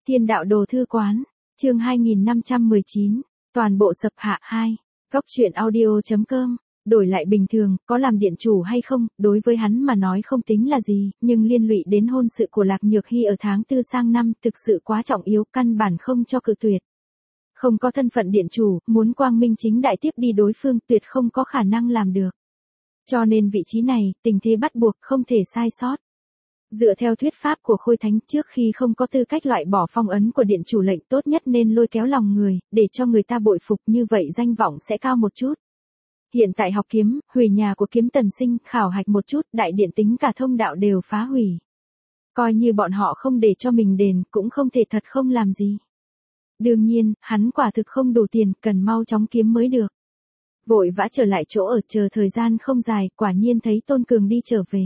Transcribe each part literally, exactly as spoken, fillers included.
Thiên đạo đồ thư quán, chương hai nghìn năm trăm mười chín, toàn bộ sập hạ hai, góc truyện audio.com, đổi lại bình thường, có làm điện chủ hay không, đối với hắn mà nói không tính là gì, nhưng liên lụy đến hôn sự của Lạc Nhược Hy ở tháng tư sang năm thực sự quá trọng yếu, căn bản không cho cự tuyệt. Không có thân phận điện chủ, muốn quang minh chính đại tiếp đi đối phương tuyệt không có khả năng làm được. Cho nên vị trí này, tình thế bắt buộc không thể sai sót. Dựa theo thuyết pháp của Khôi Thánh, trước khi không có tư cách loại bỏ phong ấn của điện chủ lệnh, tốt nhất nên lôi kéo lòng người, để cho người ta bội phục, như vậy danh vọng sẽ cao một chút. Hiện tại học kiếm, hủy nhà của Kiếm Tần Sinh, khảo hạch một chút, đại điện tính cả thông đạo đều phá hủy. Coi như bọn họ không để cho mình đền, cũng không thể thật không làm gì. Đương nhiên, hắn quả thực không đủ tiền, cần mau chóng kiếm mới được. Vội vã trở lại chỗ ở, chờ thời gian không dài, quả nhiên thấy Tôn Cường đi trở về.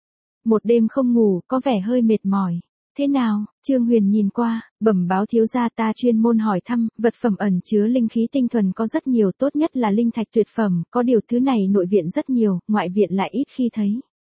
Một đêm không ngủ, có vẻ hơi mệt mỏi. Thế nào? Trương Huyền nhìn qua, bẩm báo thiếu gia, ta chuyên môn hỏi thăm, vật phẩm ẩn chứa linh khí tinh thuần có rất nhiều, tốt nhất là linh thạch tuyệt phẩm, có điều thứ này nội viện rất nhiều, ngoại viện lại ít khi thấy.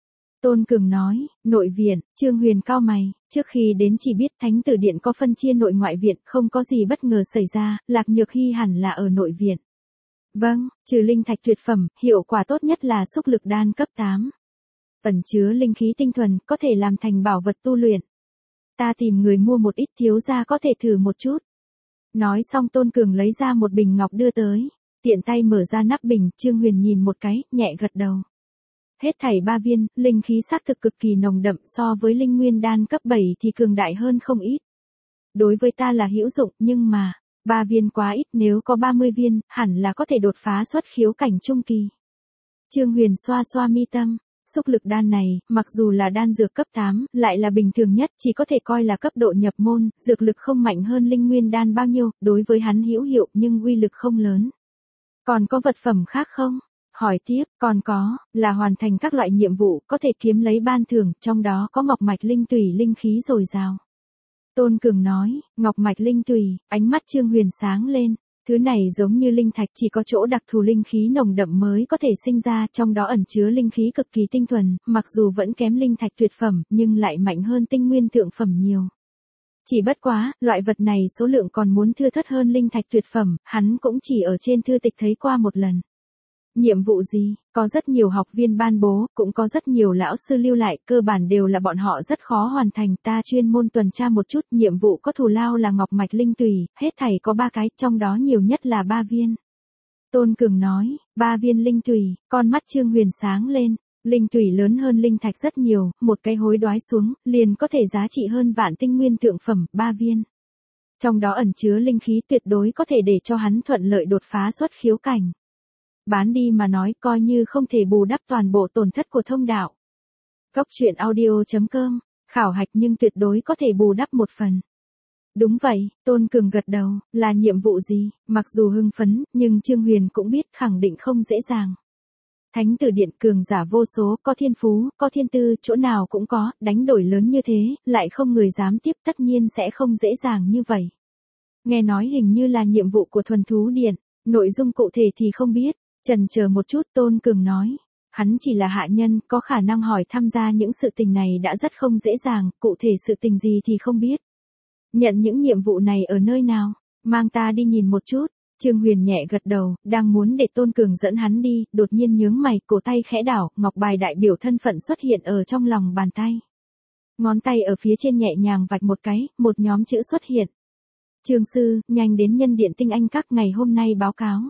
Tôn Cường nói, nội viện, Trương Huyền cau mày, trước khi đến chỉ biết Thánh Tử Điện có phân chia nội ngoại viện, không có gì bất ngờ xảy ra, Lạc Nhược Hy hẳn là ở nội viện. Vâng, trừ linh thạch tuyệt phẩm, hiệu quả tốt nhất là xúc lực đan cấp tám. Ẩn chứa linh khí tinh thuần, có thể làm thành bảo vật tu luyện. Ta tìm người mua một ít, thiếu gia có thể thử một chút. Nói xong Tôn Cường lấy ra một bình ngọc đưa tới. Tiện tay mở ra nắp bình, Trương Huyền nhìn một cái, nhẹ gật đầu. Hết thảy ba viên, linh khí xác thực cực kỳ nồng đậm, so với linh nguyên đan cấp bảy thì cường đại hơn không ít. Đối với ta là hữu dụng, nhưng mà, ba viên quá ít, nếu có ba mươi viên, hẳn là có thể đột phá xuất khiếu cảnh trung kỳ. Trương Huyền xoa xoa mi tâm. Xúc lực đan này, mặc dù là đan dược cấp tám, lại là bình thường nhất, chỉ có thể coi là cấp độ nhập môn, dược lực không mạnh hơn linh nguyên đan bao nhiêu, đối với hắn hữu hiệu nhưng uy lực không lớn. Còn có vật phẩm khác không? Hỏi tiếp, còn có, là hoàn thành các loại nhiệm vụ, có thể kiếm lấy ban thưởng, trong đó có ngọc mạch linh tùy linh khí dồi dào. Tôn Cường nói, ngọc mạch linh tùy, ánh mắt Trương Huyền sáng lên. Thứ này giống như linh thạch, chỉ có chỗ đặc thù linh khí nồng đậm mới có thể sinh ra, trong đó ẩn chứa linh khí cực kỳ tinh thuần, mặc dù vẫn kém linh thạch tuyệt phẩm, nhưng lại mạnh hơn tinh nguyên thượng phẩm nhiều. Chỉ bất quá, loại vật này số lượng còn muốn thưa thớt hơn linh thạch tuyệt phẩm, hắn cũng chỉ ở trên thư tịch thấy qua một lần. Nhiệm vụ gì? Có rất nhiều học viên ban bố, cũng có rất nhiều lão sư lưu lại, cơ bản đều là bọn họ rất khó hoàn thành, ta chuyên môn tuần tra một chút, nhiệm vụ có thù lao là ngọc mạch linh tùy, hết thảy có ba cái, trong đó nhiều nhất là ba viên. Tôn Cường nói, ba viên linh tùy, con mắt Trương Huyền sáng lên, linh tùy lớn hơn linh thạch rất nhiều, một cái hối đoái xuống, liền có thể giá trị hơn vạn tinh nguyên thượng phẩm, ba viên. Trong đó ẩn chứa linh khí tuyệt đối có thể để cho hắn thuận lợi đột phá xuất khiếu cảnh. Bán đi mà nói, coi như không thể bù đắp toàn bộ tổn thất của thông đạo. Góc truyện audio.com, khảo hạch nhưng tuyệt đối có thể bù đắp một phần. Đúng vậy, Tôn Cường gật đầu, là nhiệm vụ gì, mặc dù hưng phấn, nhưng Trương Huyền cũng biết khẳng định không dễ dàng. Thánh Tử Điện cường giả vô số, có thiên phú, có thiên tư, chỗ nào cũng có, đánh đổi lớn như thế, lại không người dám tiếp, tất nhiên sẽ không dễ dàng như vậy. Nghe nói hình như là nhiệm vụ của thuần thú điện, nội dung cụ thể thì không biết. Chần chờ một chút, Tôn Cường nói, hắn chỉ là hạ nhân, có khả năng hỏi tham gia những sự tình này đã rất không dễ dàng, cụ thể sự tình gì thì không biết. Nhận những nhiệm vụ này ở nơi nào, mang ta đi nhìn một chút. Trương Huyền nhẹ gật đầu, đang muốn để Tôn Cường dẫn hắn đi, đột nhiên nhướng mày, cổ tay khẽ đảo, ngọc bài đại biểu thân phận xuất hiện ở trong lòng bàn tay. Ngón tay ở phía trên nhẹ nhàng vạch một cái, một nhóm chữ xuất hiện. Trương sư, nhanh đến nhân điện tinh anh các, ngày hôm nay báo cáo.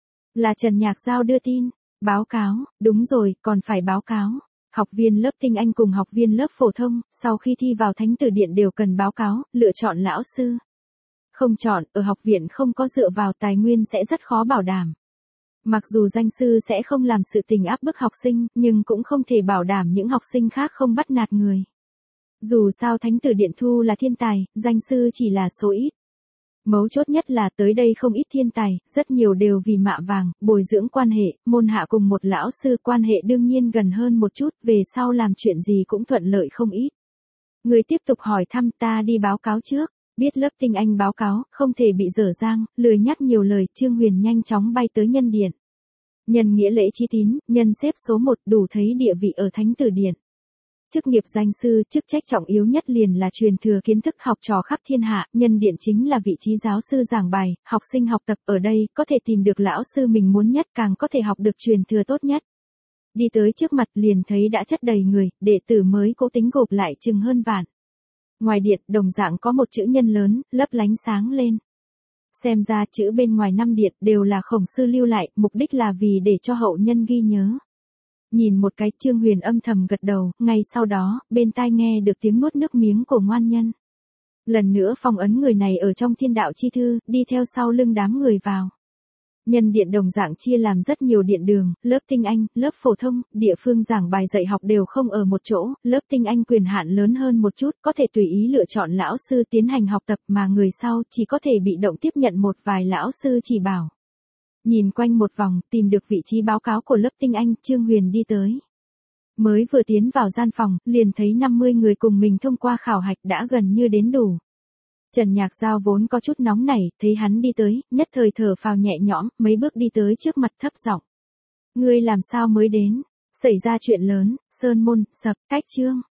Là Trần Nhạc Giao đưa tin. Báo cáo, đúng rồi, còn phải báo cáo. Học viên lớp tinh anh cùng học viên lớp phổ thông, sau khi thi vào Thánh Tử Điện đều cần báo cáo, lựa chọn lão sư. Không chọn, ở học viện không có dựa vào tài nguyên sẽ rất khó bảo đảm. Mặc dù danh sư sẽ không làm sự tình áp bức học sinh, nhưng cũng không thể bảo đảm những học sinh khác không bắt nạt người. Dù sao Thánh Tử Điện thu là thiên tài, danh sư chỉ là số ít. Mấu chốt nhất là tới đây không ít thiên tài, rất nhiều đều vì mạ vàng, bồi dưỡng quan hệ, môn hạ cùng một lão sư, quan hệ đương nhiên gần hơn một chút, về sau làm chuyện gì cũng thuận lợi không ít. Người tiếp tục hỏi thăm, ta đi báo cáo trước, biết lớp tinh anh báo cáo, không thể bị dở dang, lười nhắc nhiều lời, Trương Huyền nhanh chóng bay tới nhân điện. Nhân nghĩa lễ chí tín, nhân xếp số một, đủ thấy địa vị ở Thánh Tử Điện. Chức nghiệp danh sư, chức trách trọng yếu nhất liền là truyền thừa kiến thức học trò khắp thiên hạ, nhân điện chính là vị trí giáo sư giảng bài, học sinh học tập ở đây, có thể tìm được lão sư mình muốn nhất, càng có thể học được truyền thừa tốt nhất. Đi tới trước mặt liền thấy đã chất đầy người, đệ tử mới cố tính gộp lại chừng hơn vạn. Ngoài điện, đồng dạng có một chữ nhân lớn, lấp lánh sáng lên. Xem ra chữ bên ngoài năm điện đều là Khổng sư lưu lại, mục đích là vì để cho hậu nhân ghi nhớ. Nhìn một cái, Trương Huyền âm thầm gật đầu, ngay sau đó, bên tai nghe được tiếng nuốt nước miếng của ngoan nhân. Lần nữa phong ấn người này ở trong thiên đạo chi thư, đi theo sau lưng đám người vào. Nhân điện đồng dạng chia làm rất nhiều điện đường, lớp tinh anh, lớp phổ thông, địa phương giảng bài dạy học đều không ở một chỗ, lớp tinh anh quyền hạn lớn hơn một chút, có thể tùy ý lựa chọn lão sư tiến hành học tập mà người sau chỉ có thể bị động tiếp nhận một vài lão sư chỉ bảo. Nhìn quanh một vòng, tìm được vị trí báo cáo của lớp tinh anh, Trương Huyền đi tới. Mới vừa tiến vào gian phòng, liền thấy năm mươi người cùng mình thông qua khảo hạch đã gần như đến đủ. Trần Nhạc Giao vốn có chút nóng nảy, thấy hắn đi tới, nhất thời thở phào nhẹ nhõm, mấy bước đi tới trước mặt thấp giọng. Ngươi làm sao mới đến? Xảy ra chuyện lớn, sơn môn, sập, cách chương.